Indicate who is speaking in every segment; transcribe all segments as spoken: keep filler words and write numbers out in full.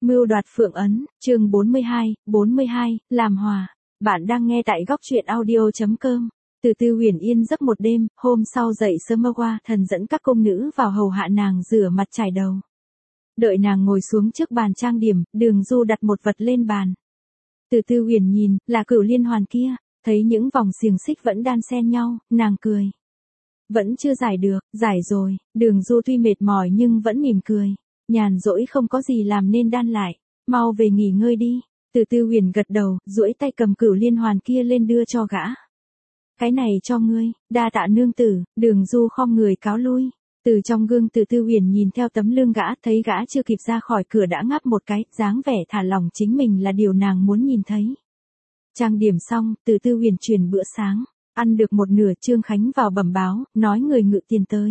Speaker 1: Mưu đoạt Phượng Ấn, chương bốn mươi hai, bốn mươi hai, làm hòa. Bạn đang nghe tại góc truyện audio chấm com. Từ Tư Huyền yên giấc một đêm, hôm sau dậy sớm mơ qua, thần dẫn các công nữ vào hầu hạ nàng rửa mặt chải đầu. Đợi nàng ngồi xuống trước bàn trang điểm, Đường Du đặt một vật lên bàn. Từ Tư Huyền nhìn, là cửu liên hoàn kia, thấy những vòng xiềng xích vẫn đan xen nhau, nàng cười. Vẫn chưa giải được, giải rồi. Đường Du tuy mệt mỏi nhưng vẫn mỉm cười. Nhàn rỗi không có gì làm nên đan lại, mau về nghỉ ngơi đi. Từ Tư Huyền gật đầu, duỗi tay cầm cửu liên hoàn kia lên đưa cho gã. Cái này cho ngươi, đa tạ nương tử. Đường Du khom người cáo lui. Từ trong gương Từ Tư Huyền nhìn theo tấm lưng gã, thấy gã chưa kịp ra khỏi cửa đã ngáp một cái, dáng vẻ thả lỏng chính mình là điều nàng muốn nhìn thấy. Trang điểm xong, Từ Tư Huyền truyền bữa sáng, ăn được một nửa Trương Khánh vào bẩm báo, nói người ngự tiền tới.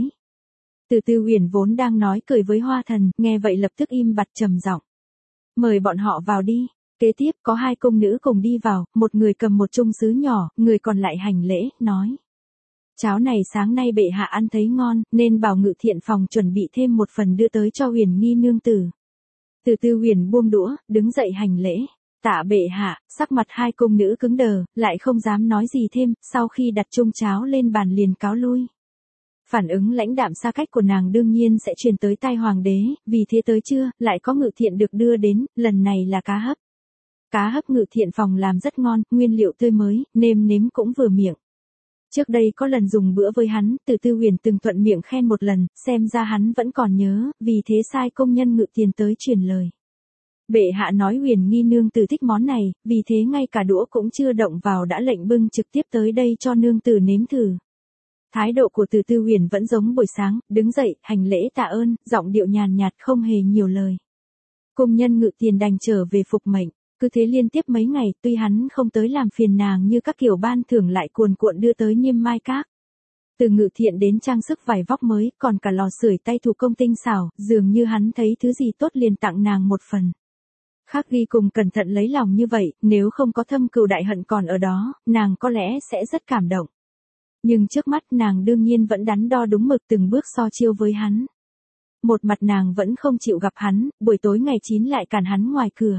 Speaker 1: Từ Tư Huyền vốn đang nói cười với Hoa Thần, nghe vậy lập tức im bặt trầm giọng. Mời bọn họ vào đi. Kế tiếp có hai công nữ cùng đi vào, một người cầm một chung sứ nhỏ, người còn lại hành lễ, nói. Cháo này sáng nay bệ hạ ăn thấy ngon, nên bảo ngự thiện phòng chuẩn bị thêm một phần đưa tới cho Huyền Nghi nương tử. Từ Tư Huyền buông đũa, đứng dậy hành lễ. Tạ bệ hạ. Sắc mặt hai công nữ cứng đờ, lại không dám nói gì thêm, sau khi đặt chung cháo lên bàn liền cáo lui. Phản ứng lãnh đạm xa cách của nàng đương nhiên sẽ truyền tới tai hoàng đế, vì thế tới trưa, lại có ngự thiện được đưa đến, lần này là cá hấp. Cá hấp ngự thiện phòng làm rất ngon, nguyên liệu tươi mới, nêm nếm cũng vừa miệng. Trước đây có lần dùng bữa với hắn, Từ Tư Huyền từng thuận miệng khen một lần, xem ra hắn vẫn còn nhớ, vì thế sai công nhân ngự tiền tới truyền lời. Bệ hạ nói Huyền Nghi nương tử thích món này, vì thế ngay cả đũa cũng chưa động vào đã lệnh bưng trực tiếp tới đây cho nương tử nếm thử. Thái độ của Từ Tư Huyền vẫn giống buổi sáng, đứng dậy, hành lễ tạ ơn, giọng điệu nhàn nhạt không hề nhiều lời. Công nhân ngự tiền đành trở về phục mệnh, cứ thế liên tiếp mấy ngày, tuy hắn không tới làm phiền nàng như các kiểu ban thưởng lại cuồn cuộn đưa tới Niêm Mai Các. Từ ngự thiện đến trang sức vải vóc mới, còn cả lò sưởi tay thủ công tinh xảo, dường như hắn thấy thứ gì tốt liền tặng nàng một phần. Khắc Ghi cùng cẩn thận lấy lòng như vậy, nếu không có thâm cừu đại hận còn ở đó, nàng có lẽ sẽ rất cảm động. Nhưng trước mắt nàng đương nhiên vẫn đắn đo đúng mực từng bước so chiêu với hắn. Một mặt nàng vẫn không chịu gặp hắn, buổi tối ngày chín lại cản hắn ngoài cửa.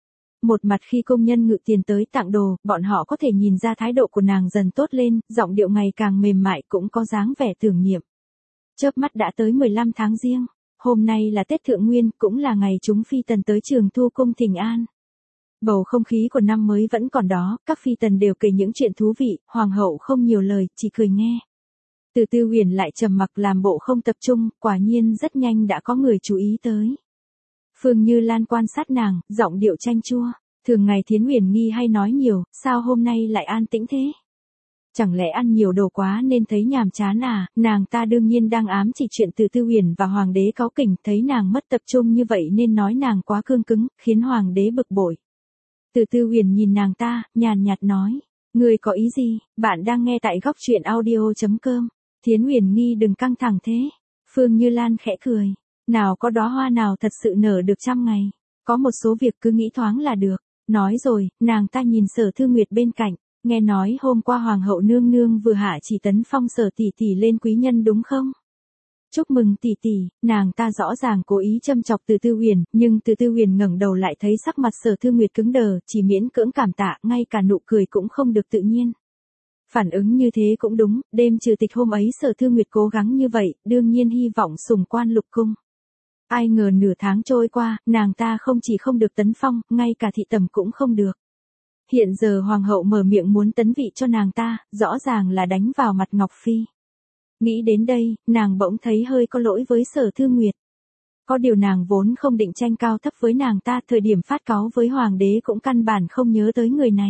Speaker 1: Một mặt khi công nhân ngự tiền tới tặng đồ, bọn họ có thể nhìn ra thái độ của nàng dần tốt lên, giọng điệu ngày càng mềm mại cũng có dáng vẻ tưởng niệm. Chớp mắt đã tới mười lăm tháng Giêng, hôm nay là Tết Thượng Nguyên, cũng là ngày chúng phi tần tới Trường Thu cung thỉnh an. Bầu không khí của năm mới vẫn còn đó, các phi tần đều kể những chuyện thú vị, hoàng hậu không nhiều lời, chỉ cười nghe. Từ Tư Huyền lại trầm mặc làm bộ không tập trung, quả nhiên rất nhanh đã có người chú ý tới. Phương Như Lan quan sát nàng, giọng điệu chanh chua, thường ngày Thiến Huyền Nghi hay nói nhiều, sao hôm nay lại an tĩnh thế? Chẳng lẽ ăn nhiều đồ quá nên thấy nhàm chán à? Nàng ta đương nhiên đang ám chỉ chuyện Từ Tư Huyền và hoàng đế cáu kỉnh, thấy nàng mất tập trung như vậy nên nói nàng quá cương cứng, khiến hoàng đế bực bội. Từ Tư Huyền nhìn nàng ta, nhàn nhạt nói, ngươi có ý gì? Bạn đang nghe tại góc truyện audio chấm com. Thiến Huyền Nghi đừng căng thẳng thế. Phương Như Lan khẽ cười, nào có đóa hoa nào thật sự nở được trăm ngày, có một số việc cứ nghĩ thoáng là được. Nói rồi, nàng ta nhìn Sở Thư Nguyệt bên cạnh, nghe nói hôm qua hoàng hậu nương nương vừa hạ chỉ tấn phong Sở tỷ tỷ lên quý nhân đúng không? Chúc mừng tỷ tỷ. Nàng ta rõ ràng cố ý châm chọc Từ Tư Huyền, nhưng Từ Tư Huyền ngẩng đầu lại thấy sắc mặt Sở Thư Nguyệt cứng đờ, chỉ miễn cưỡng cảm tạ, ngay cả nụ cười cũng không được tự nhiên. Phản ứng như thế cũng đúng, đêm trừ tịch hôm ấy Sở Thư Nguyệt cố gắng như vậy, đương nhiên hy vọng sủng quan lục cung. Ai ngờ nửa tháng trôi qua, nàng ta không chỉ không được tấn phong, ngay cả thị tẩm cũng không được. Hiện giờ hoàng hậu mở miệng muốn tấn vị cho nàng ta, rõ ràng là đánh vào mặt Ngọc Phi. Nghĩ đến đây, nàng bỗng thấy hơi có lỗi với Sở Thư Nguyệt. Có điều nàng vốn không định tranh cao thấp với nàng ta, thời điểm phát cáu với hoàng đế cũng căn bản không nhớ tới người này.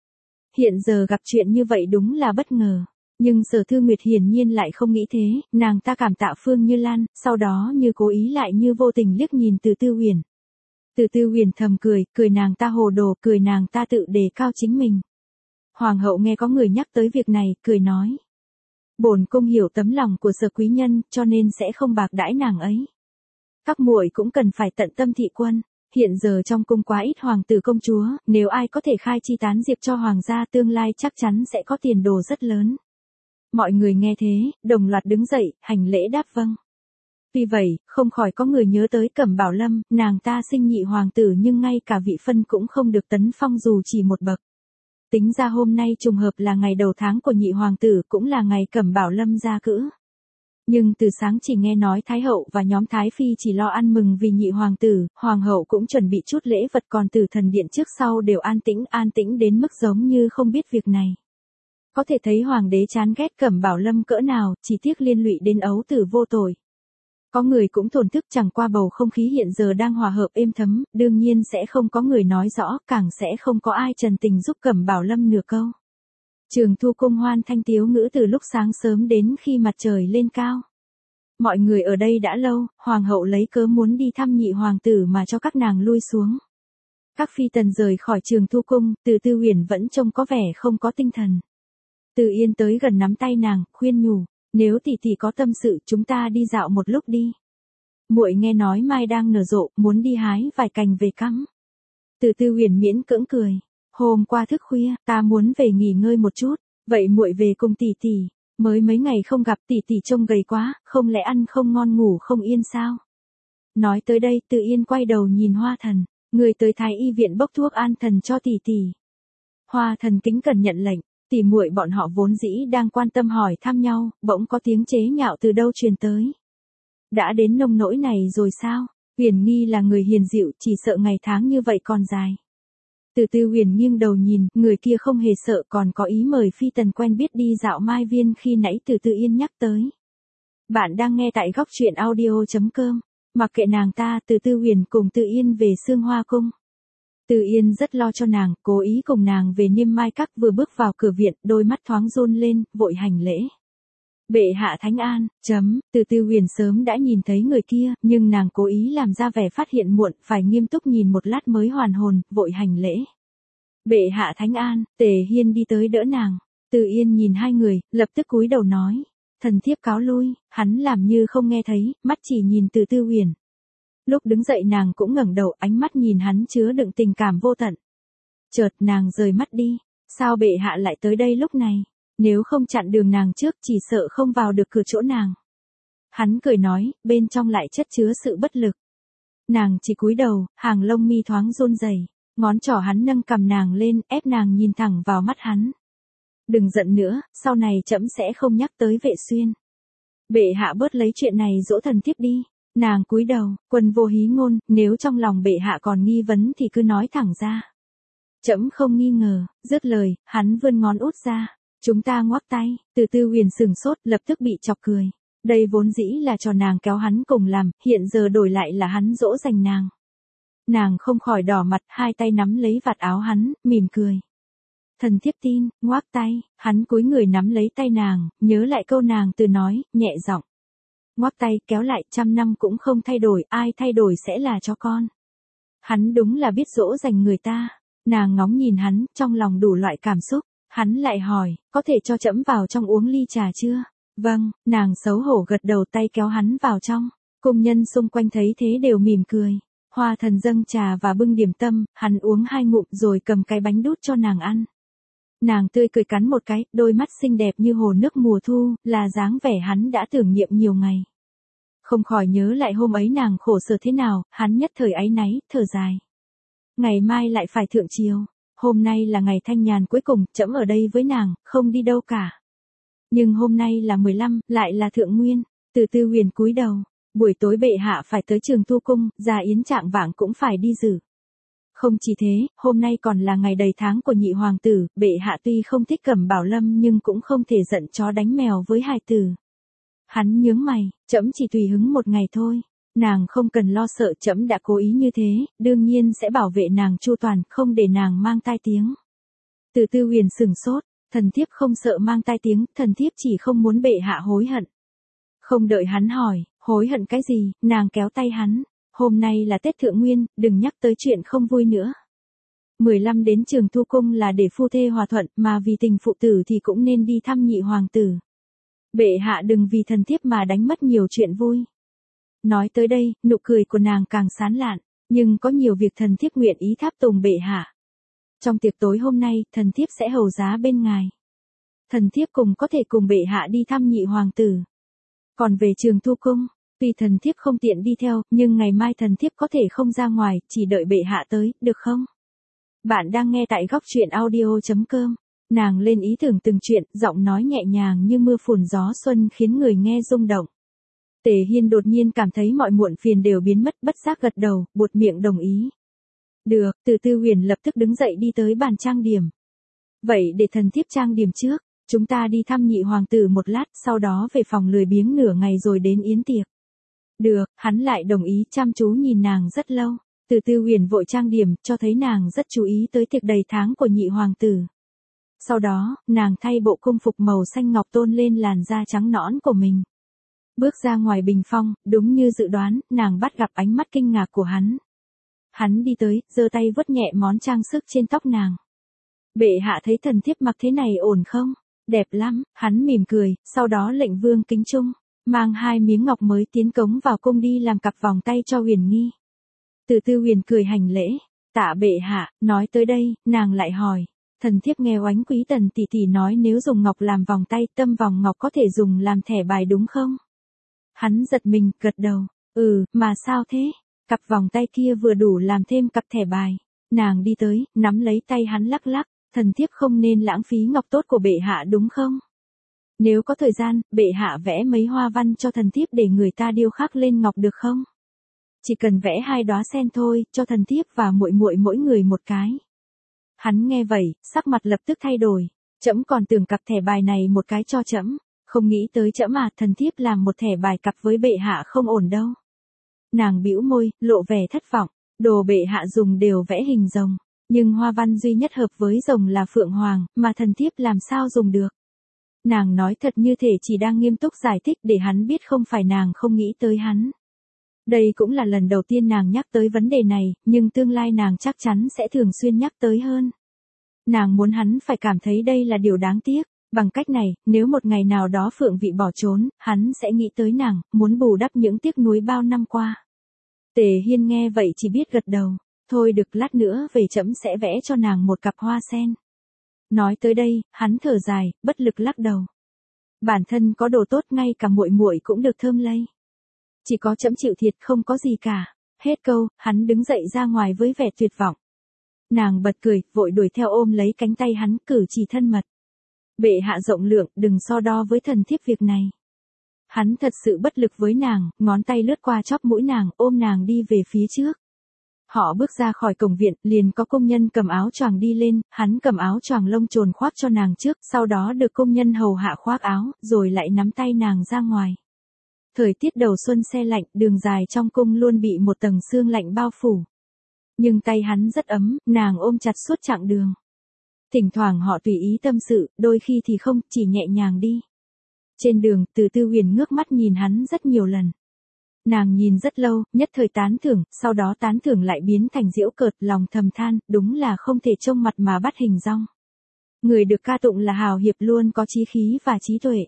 Speaker 1: Hiện giờ gặp chuyện như vậy đúng là bất ngờ. Nhưng Sở Thư Nguyệt hiển nhiên lại không nghĩ thế, nàng ta cảm tạ Phương Như Lan, sau đó như cố ý lại như vô tình liếc nhìn Từ Tư Huyền. Từ Tư Huyền thầm cười, cười nàng ta hồ đồ, cười nàng ta tự đề cao chính mình. Hoàng hậu nghe có người nhắc tới việc này, cười nói. Bổn cung hiểu tấm lòng của Sở quý nhân, cho nên sẽ không bạc đãi nàng ấy. Các muội cũng cần phải tận tâm thị quân. Hiện giờ trong cung quá ít hoàng tử công chúa, nếu ai có thể khai chi tán diệp cho hoàng gia tương lai chắc chắn sẽ có tiền đồ rất lớn. Mọi người nghe thế, đồng loạt đứng dậy, hành lễ đáp vâng. Tuy vậy, không khỏi có người nhớ tới Cẩm Bảo Lâm, nàng ta sinh nhị hoàng tử nhưng ngay cả vị phân cũng không được tấn phong dù chỉ một bậc. Tính ra hôm nay trùng hợp là ngày đầu tháng của nhị hoàng tử, cũng là ngày Cẩm Bảo Lâm ra cữ. Nhưng từ sáng chỉ nghe nói Thái hậu và nhóm Thái phi chỉ lo ăn mừng vì nhị hoàng tử, hoàng hậu cũng chuẩn bị chút lễ vật, còn Tử Thần điện trước sau đều an tĩnh, an tĩnh đến mức giống như không biết việc này. Có thể thấy hoàng đế chán ghét Cẩm Bảo Lâm cỡ nào, chỉ tiếc liên lụy đến ấu tử vô tội. Có người cũng thổn thức, chẳng qua bầu không khí hiện giờ đang hòa hợp êm thấm, đương nhiên sẽ không có người nói rõ, càng sẽ không có ai trần tình giúp Cẩm Bảo Lâm nửa câu. Trường Thu cung hoan thanh tiếu ngữ từ lúc sáng sớm đến khi mặt trời lên cao. Mọi người ở đây đã lâu, hoàng hậu lấy cớ muốn đi thăm nhị hoàng tử mà cho các nàng lui xuống. Các phi tần rời khỏi Trường Thu cung, Từ Tư Huyền vẫn trông có vẻ không có tinh thần. Từ Yên tới gần nắm tay nàng, khuyên nhủ, nếu tỷ tỷ có tâm sự, chúng ta đi dạo một lúc đi. Muội nghe nói mai đang nở rộ, muốn đi hái vài cành về cắm. Từ Tư Huyền miễn cưỡng cười, hôm qua thức khuya, ta muốn về nghỉ ngơi một chút, vậy muội về cùng tỷ tỷ, mới mấy ngày không gặp, tỷ tỷ trông gầy quá, không lẽ ăn không ngon ngủ không yên sao? Nói tới đây, Từ Yên quay đầu nhìn Hoa Thần, người tới Thái y viện bốc thuốc an thần cho tỷ tỷ. Hoa Thần kính cẩn nhận lệnh. Tỷ muội bọn họ vốn dĩ đang quan tâm hỏi thăm nhau, bỗng có tiếng chế nhạo từ đâu truyền tới. Đã đến nông nỗi này rồi sao? Huyền Nghi là người hiền dịu, chỉ sợ ngày tháng như vậy còn dài. Từ Tư Huyền nghiêng đầu nhìn, người kia không hề sợ, còn có ý mời phi tần quen biết đi dạo Mai Viên khi nãy Từ Tư Yên nhắc tới. Bạn đang nghe tại góc truyện audio chấm com. Mặc kệ nàng ta, Từ Tư Huyền cùng Từ Yên về Sương Hoa cung. Từ Yên rất lo cho nàng, cố ý cùng nàng về Niêm Mai Các, vừa bước vào cửa viện, đôi mắt thoáng run lên, vội hành lễ. Bệ hạ thánh an, chấm, Từ Tư Huyền sớm đã nhìn thấy người kia, nhưng nàng cố ý làm ra vẻ phát hiện muộn, phải nghiêm túc nhìn một lát mới hoàn hồn, vội hành lễ. Bệ hạ thánh an, Tề Hiên đi tới đỡ nàng. Từ Yên nhìn hai người, lập tức cúi đầu nói, thần thiếp cáo lui, hắn làm như không nghe thấy, mắt chỉ nhìn Từ Tư Huyền. Lúc đứng dậy nàng cũng ngẩng đầu, ánh mắt nhìn hắn chứa đựng tình cảm vô tận. Chợt nàng rời mắt đi, sao bệ hạ lại tới đây lúc này, nếu không chặn đường nàng trước chỉ sợ không vào được cửa chỗ nàng. Hắn cười nói, bên trong lại chất chứa sự bất lực. Nàng chỉ cúi đầu, hàng lông mi thoáng run rẩy, ngón trỏ hắn nâng cầm nàng lên, ép nàng nhìn thẳng vào mắt hắn. Đừng giận nữa, sau này trẫm sẽ không nhắc tới Vệ Xuyên. Bệ hạ bớt lấy chuyện này dỗ thần thiếp đi. Nàng cúi đầu, Quân vô hí ngôn, nếu trong lòng bệ hạ còn nghi vấn thì cứ nói thẳng ra. Trẫm không nghi ngờ, dứt lời, hắn vươn ngón út ra, chúng ta ngoắc tay. Từ Tư Huyền sừng sốt, lập tức bị chọc cười. Đây vốn dĩ là trò nàng kéo hắn cùng làm, hiện giờ đổi lại là hắn dỗ dành nàng. Nàng không khỏi đỏ mặt, hai tay nắm lấy vạt áo hắn, mỉm cười. Thần thiếp tin, ngoắc tay, hắn cúi người nắm lấy tay nàng, nhớ lại câu nàng từ nói, nhẹ giọng. Ngoắc tay, kéo lại, trăm năm cũng không thay đổi, ai thay đổi sẽ là cho con. Hắn đúng là biết dỗ dành người ta. Nàng ngóng nhìn hắn, trong lòng đủ loại cảm xúc. Hắn lại hỏi, có thể cho trẫm vào trong uống ly trà chưa? Vâng, nàng xấu hổ gật đầu, tay kéo hắn vào trong. Cung nhân xung quanh thấy thế đều mỉm cười. Hoa Thần dâng trà và bưng điểm tâm, hắn uống hai ngụm rồi cầm cái bánh đút cho nàng ăn. Nàng tươi cười cắn một cái, đôi mắt xinh đẹp như hồ nước mùa thu, là dáng vẻ hắn đã tưởng niệm nhiều ngày. Không khỏi nhớ lại hôm ấy nàng khổ sở thế nào, hắn nhất thời áy náy, thở dài. Ngày mai lại phải thượng triều, hôm nay là ngày thanh nhàn cuối cùng, trẫm ở đây với nàng, không đi đâu cả. Nhưng hôm nay là mười lăm, lại là thượng nguyên. Từ Tư Huyền cúi đầu, buổi tối bệ hạ phải tới Trường Thu cung, gia yến trạng vạng cũng phải đi dự. Không chỉ thế, hôm nay còn là ngày đầy tháng của nhị hoàng tử, bệ hạ tuy không thích Cẩm Bảo Lâm nhưng cũng không thể giận chó đánh mèo với hài tử. Hắn nhướng mày, trẫm chỉ tùy hứng một ngày thôi, nàng không cần lo sợ, trẫm đã cố ý như thế, đương nhiên sẽ bảo vệ nàng chu toàn, không để nàng mang tai tiếng. Từ Tư Huyền sừng sốt, thần thiếp không sợ mang tai tiếng, thần thiếp chỉ không muốn bệ hạ hối hận. Không đợi hắn hỏi, hối hận cái gì, nàng kéo tay hắn, hôm nay là Tết Thượng Nguyên, đừng nhắc tới chuyện không vui nữa. mười lăm đến Trường Thu cung là để phu thê hòa thuận, mà vì tình phụ tử thì cũng nên đi thăm nhị hoàng tử. Bệ hạ đừng vì thần thiếp mà đánh mất nhiều chuyện vui. Nói tới đây, nụ cười của nàng càng sán lạn, nhưng có nhiều việc thần thiếp nguyện ý tháp tùng bệ hạ. Trong tiệc tối hôm nay, thần thiếp sẽ hầu giá bên ngài. Thần thiếp cùng có thể cùng bệ hạ đi thăm nhị hoàng tử. Còn về Trường Thu cung, Tuy thần thiếp không tiện đi theo, nhưng ngày mai thần thiếp có thể không ra ngoài, chỉ đợi bệ hạ tới, được không? Bạn đang nghe tại góc truyện audio.com. Nàng lên ý tưởng từng chuyện, giọng nói nhẹ nhàng như mưa phùn gió xuân khiến người nghe rung động. Tề Hiên đột nhiên cảm thấy mọi muộn phiền đều biến mất, bất giác gật đầu, buột miệng đồng ý. Được, Từ Tư Huyền lập tức đứng dậy đi tới bàn trang điểm. Vậy để thần thiếp trang điểm trước, chúng ta đi thăm nhị hoàng tử một lát, sau đó về phòng lười biếng nửa ngày rồi đến yến tiệc. Được, hắn lại đồng ý, chăm chú nhìn nàng rất lâu. Từ Tư Huyền vội trang điểm, cho thấy nàng rất chú ý tới tiệc đầy tháng của nhị hoàng tử. Sau đó, nàng thay bộ cung phục màu xanh ngọc tôn lên làn da trắng nõn của mình. Bước ra ngoài bình phong, đúng như dự đoán, nàng bắt gặp ánh mắt kinh ngạc của hắn. Hắn đi tới, giơ tay vuốt nhẹ món trang sức trên tóc nàng. Bệ hạ thấy thần thiếp mặc thế này ổn không? Đẹp lắm, hắn mỉm cười, sau đó lệnh Vương Kính Trung mang hai miếng ngọc mới tiến cống vào cung đi làm cặp vòng tay cho Huyền Nghi. Từ Tư Huyền cười hành lễ, tạ bệ hạ. Nói tới đây, nàng lại hỏi, thần thiếp nghe Oánh Quý Tần tỷ tỷ nói nếu dùng ngọc làm vòng tay, tâm vòng ngọc có thể dùng làm thẻ bài đúng không? Hắn giật mình, gật đầu, ừ, mà sao thế? Cặp vòng tay kia vừa đủ làm thêm cặp thẻ bài. Nàng đi tới, nắm lấy tay hắn lắc lắc, thần thiếp không nên lãng phí ngọc tốt của bệ hạ đúng không? Nếu có thời gian, bệ hạ vẽ mấy hoa văn cho thần thiếp để người ta điêu khắc lên ngọc được không? Chỉ cần vẽ hai đóa sen thôi, cho thần thiếp và muội muội mỗi người một cái. Hắn nghe vậy, sắc mặt lập tức thay đổi, trẫm còn tưởng cặp thẻ bài này một cái cho trẫm, không nghĩ tới trẫm à, thần thiếp làm một thẻ bài cặp với bệ hạ không ổn đâu. Nàng bĩu môi, lộ vẻ thất vọng, đồ bệ hạ dùng đều vẽ hình rồng, nhưng hoa văn duy nhất hợp với rồng là phượng hoàng, mà thần thiếp làm sao dùng được. Nàng nói thật như thể chỉ đang nghiêm túc giải thích để hắn biết không phải nàng không nghĩ tới hắn. Đây cũng là lần đầu tiên nàng nhắc tới vấn đề này, nhưng tương lai nàng chắc chắn sẽ thường xuyên nhắc tới hơn. Nàng muốn hắn phải cảm thấy đây là điều đáng tiếc, bằng cách này, nếu một ngày nào đó Phượng Vị bỏ trốn, hắn sẽ nghĩ tới nàng, muốn bù đắp những tiếc nuối bao năm qua. Tề Hiên nghe vậy chỉ biết gật đầu, thôi được, lát nữa về trẫm sẽ vẽ cho nàng một cặp hoa sen. Nói tới đây, hắn thở dài, bất lực lắc đầu. Bản thân có đồ tốt, ngay cả muội muội cũng được thơm lây. Chỉ có trẫm chịu thiệt, không có gì cả. Hết câu, hắn đứng dậy ra ngoài với vẻ tuyệt vọng. Nàng bật cười, vội đuổi theo ôm lấy cánh tay hắn, cử chỉ thân mật. Bệ hạ rộng lượng, đừng so đo với thần thiếp việc này. Hắn thật sự bất lực với nàng, ngón tay lướt qua chóp mũi nàng, ôm nàng đi về phía trước. Họ bước ra khỏi cổng viện, liền có công nhân cầm áo choàng đi lên, hắn cầm áo choàng lông trồn khoác cho nàng trước, sau đó được công nhân hầu hạ khoác áo, rồi lại nắm tay nàng ra ngoài. Thời tiết đầu xuân se lạnh, đường dài trong cung luôn bị một tầng sương lạnh bao phủ. Nhưng tay hắn rất ấm, nàng ôm chặt suốt chặng đường. Thỉnh thoảng họ tùy ý tâm sự, đôi khi thì không, chỉ nhẹ nhàng đi. Trên đường, Từ Tư Huyền ngước mắt nhìn hắn rất nhiều lần. Nàng nhìn rất lâu, nhất thời tán thưởng, sau đó tán thưởng lại biến thành giễu cợt, lòng thầm than, đúng là không thể trông mặt mà bắt hình dong. Người được ca tụng là hào hiệp luôn có chí khí và trí tuệ.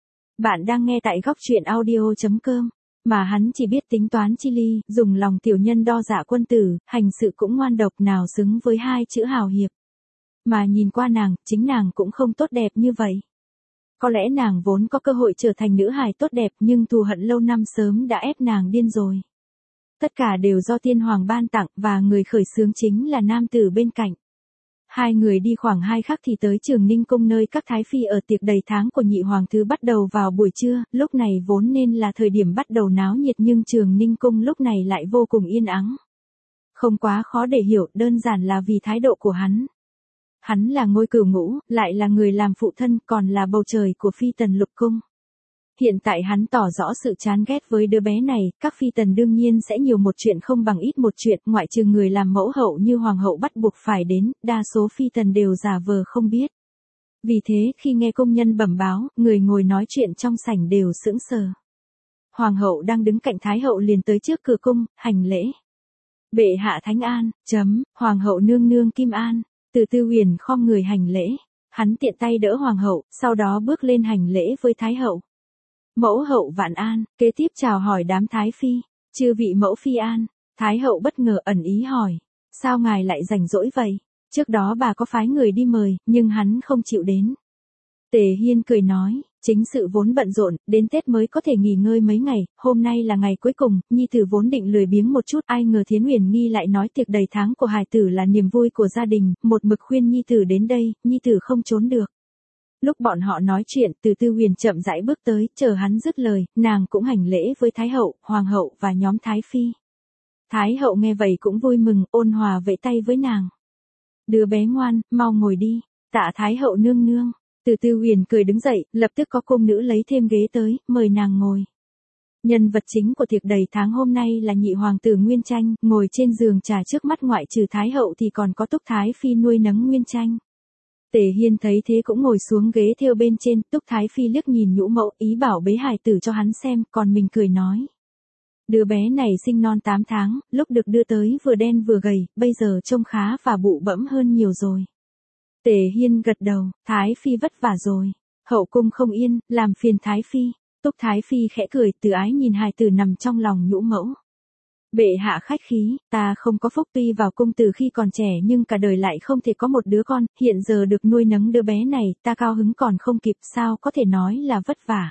Speaker 1: Bạn đang nghe tại góc truyện audio.com, mà hắn chỉ biết tính toán chi ly, dùng lòng tiểu nhân đo dạ quân tử, hành sự cũng ngoan độc, nào xứng với hai chữ hào hiệp. Mà nhìn qua nàng, chính nàng cũng không tốt đẹp như vậy. Có lẽ nàng vốn có cơ hội trở thành nữ hài tốt đẹp, nhưng thù hận lâu năm sớm đã ép nàng điên rồi. Tất cả đều do tiên hoàng ban tặng, và người khởi xướng chính là nam tử bên cạnh. Hai người đi khoảng hai khắc thì tới Trường Ninh cung, nơi các thái phi ở tiệc đầy tháng của nhị hoàng thứ bắt đầu vào buổi trưa, lúc này vốn nên là thời điểm bắt đầu náo nhiệt, nhưng Trường Ninh cung lúc này lại vô cùng yên ắng. Không quá khó để hiểu, đơn giản là vì thái độ của hắn. Hắn là ngôi cửu ngũ, lại là người làm phụ thân, còn là bầu trời của phi tần lục cung. Hiện tại hắn tỏ rõ sự chán ghét với đứa bé này, các phi tần đương nhiên sẽ nhiều một chuyện không bằng ít một chuyện, ngoại trừ người làm mẫu hậu như hoàng hậu bắt buộc phải đến, đa số phi tần đều giả vờ không biết. Vì thế, khi nghe công nhân bẩm báo, người ngồi nói chuyện trong sảnh đều sững sờ. Hoàng hậu đang đứng cạnh thái hậu liền tới trước cửa cung, hành lễ. Bệ hạ thánh an, chấm, hoàng hậu nương nương kim an. Từ Tư Huyền khom người hành lễ, hắn tiện tay đỡ hoàng hậu, sau đó bước lên hành lễ với thái hậu. Mẫu hậu vạn an, kế tiếp chào hỏi đám thái phi, chư vị mẫu phi an. Thái hậu bất ngờ ẩn ý hỏi, sao ngài lại rảnh rỗi vậy? Trước đó bà có phái người đi mời, nhưng hắn không chịu đến. Tề Hiên cười nói, Chính sự vốn bận rộn, đến Tết mới có thể nghỉ ngơi mấy ngày, hôm nay là ngày cuối cùng, nhi tử vốn định lười biếng một chút, ai ngờ Thiến Uyển Nghi lại nói tiệc đầy tháng của hài tử là niềm vui của gia đình, một mực khuyên nhi tử đến đây, nhi tử không trốn được. Lúc bọn họ nói chuyện, Từ Tư Huyền chậm rãi bước tới, chờ hắn dứt lời, nàng cũng hành lễ với Thái hậu, Hoàng hậu và nhóm Thái phi. Thái hậu nghe vậy cũng vui mừng, ôn hòa vẫy tay với nàng. Đứa bé ngoan, mau ngồi đi, tạ Thái hậu nương nương. Từ Tư Huyền cười đứng dậy, lập tức có cung nữ lấy thêm ghế tới, mời nàng ngồi. Nhân vật chính của tiệc đầy tháng hôm nay là nhị hoàng tử Nguyên Tranh, ngồi trên giường trà trước mắt ngoại trừ Thái hậu thì còn có Túc Thái phi nuôi nấng Nguyên Tranh. Tề Hiên thấy thế cũng ngồi xuống ghế theo bên trên, Túc Thái phi liếc nhìn nhũ mẫu, ý bảo bế hài tử cho hắn xem, còn mình cười nói. Đứa bé này sinh non tám tháng, lúc được đưa tới vừa đen vừa gầy, bây giờ trông khá và bụ bẫm hơn nhiều rồi. Tề Hiên gật đầu, Thái phi vất vả rồi. Hậu cung không yên, làm phiền Thái phi. Túc Thái phi khẽ cười, từ ái nhìn hài tử nằm trong lòng nhũ mẫu. Bệ hạ khách khí, ta không có phúc tuy vào cung từ khi còn trẻ nhưng cả đời lại không thể có một đứa con, hiện giờ được nuôi nấng đứa bé này, ta cao hứng còn không kịp, sao có thể nói là vất vả.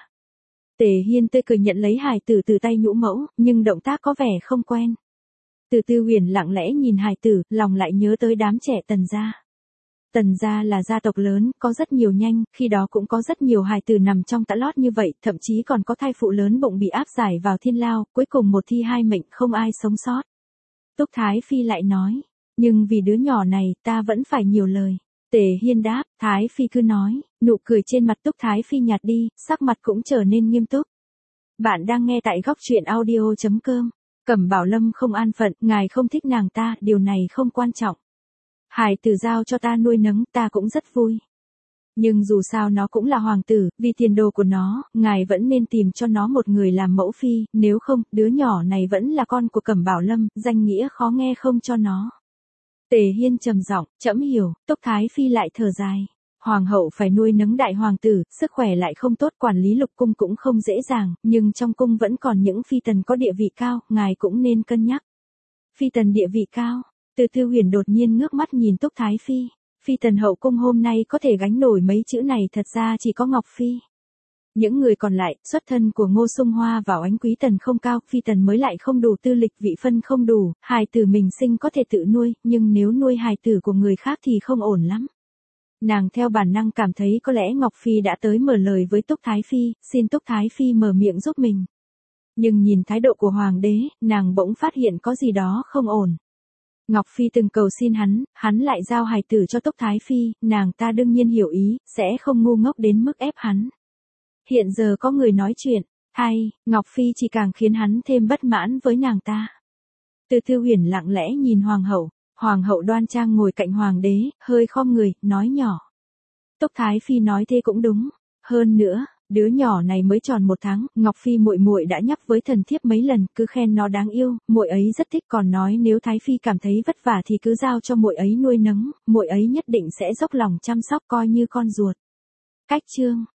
Speaker 1: Tề Hiên tươi cười nhận lấy hài tử từ tay nhũ mẫu, nhưng động tác có vẻ không quen. Từ Tư Huyền lặng lẽ nhìn hài tử, lòng lại nhớ tới đám trẻ Tần gia. Tần gia là gia tộc lớn, có rất nhiều nhanh, khi đó cũng có rất nhiều hài tử nằm trong tã lót như vậy, thậm chí còn có thai phụ lớn bụng bị áp giải vào thiên lao, cuối cùng một thi hai mệnh không ai sống sót. Túc Thái phi lại nói, nhưng vì đứa nhỏ này ta vẫn phải nhiều lời. Tề Hiên đáp, Thái phi cứ nói, nụ cười trên mặt Túc Thái phi nhạt đi, sắc mặt cũng trở nên nghiêm túc. Bạn đang nghe tại góc truyện audio chấm com. Cẩm Bảo Lâm không an phận, ngài không thích nàng ta, điều này không quan trọng. Hài tử giao cho ta nuôi nấng, ta cũng rất vui. Nhưng dù sao nó cũng là hoàng tử, vì tiền đồ của nó, ngài vẫn nên tìm cho nó một người làm mẫu phi, nếu không, đứa nhỏ này vẫn là con của Cẩm Bảo Lâm, danh nghĩa khó nghe không cho nó. Tề Hiên trầm giọng, trẫm hiểu, Túc Thái phi lại thở dài. Hoàng hậu phải nuôi nấng đại hoàng tử, sức khỏe lại không tốt, quản lý lục cung cũng không dễ dàng, nhưng trong cung vẫn còn những phi tần có địa vị cao, ngài cũng nên cân nhắc. Phi tần địa vị cao. Từ Tư Huyền đột nhiên ngước mắt nhìn Túc Thái phi, phi tần hậu cung hôm nay có thể gánh nổi mấy chữ này thật ra chỉ có Ngọc phi. Những người còn lại, xuất thân của Ngô Sung Hoa và Oánh Quý tần không cao, phi tần mới lại không đủ tư lịch, vị phân không đủ, hài tử mình sinh có thể tự nuôi, nhưng nếu nuôi hài tử của người khác thì không ổn lắm. Nàng theo bản năng cảm thấy có lẽ Ngọc phi đã tới mở lời với Túc Thái phi, xin Túc Thái phi mở miệng giúp mình. Nhưng nhìn thái độ của hoàng đế, nàng bỗng phát hiện có gì đó không ổn. Ngọc phi từng cầu xin hắn, hắn lại giao hài tử cho Túc Thái phi, nàng ta đương nhiên hiểu ý, sẽ không ngu ngốc đến mức ép hắn. Hiện giờ có người nói chuyện, hay, Ngọc phi chỉ càng khiến hắn thêm bất mãn với nàng ta. Từ Tư Huyền lặng lẽ nhìn hoàng hậu, hoàng hậu đoan trang ngồi cạnh hoàng đế, hơi khom người, nói nhỏ. Túc Thái phi nói thế cũng đúng, hơn nữa, đứa nhỏ này mới tròn một tháng, Ngọc phi muội muội đã nhắc với thần thiếp mấy lần, cứ khen nó đáng yêu, muội ấy rất thích, còn nói nếu Thái phi cảm thấy vất vả thì cứ giao cho muội ấy nuôi nấng, muội ấy nhất định sẽ dốc lòng chăm sóc coi như con ruột. Cách chương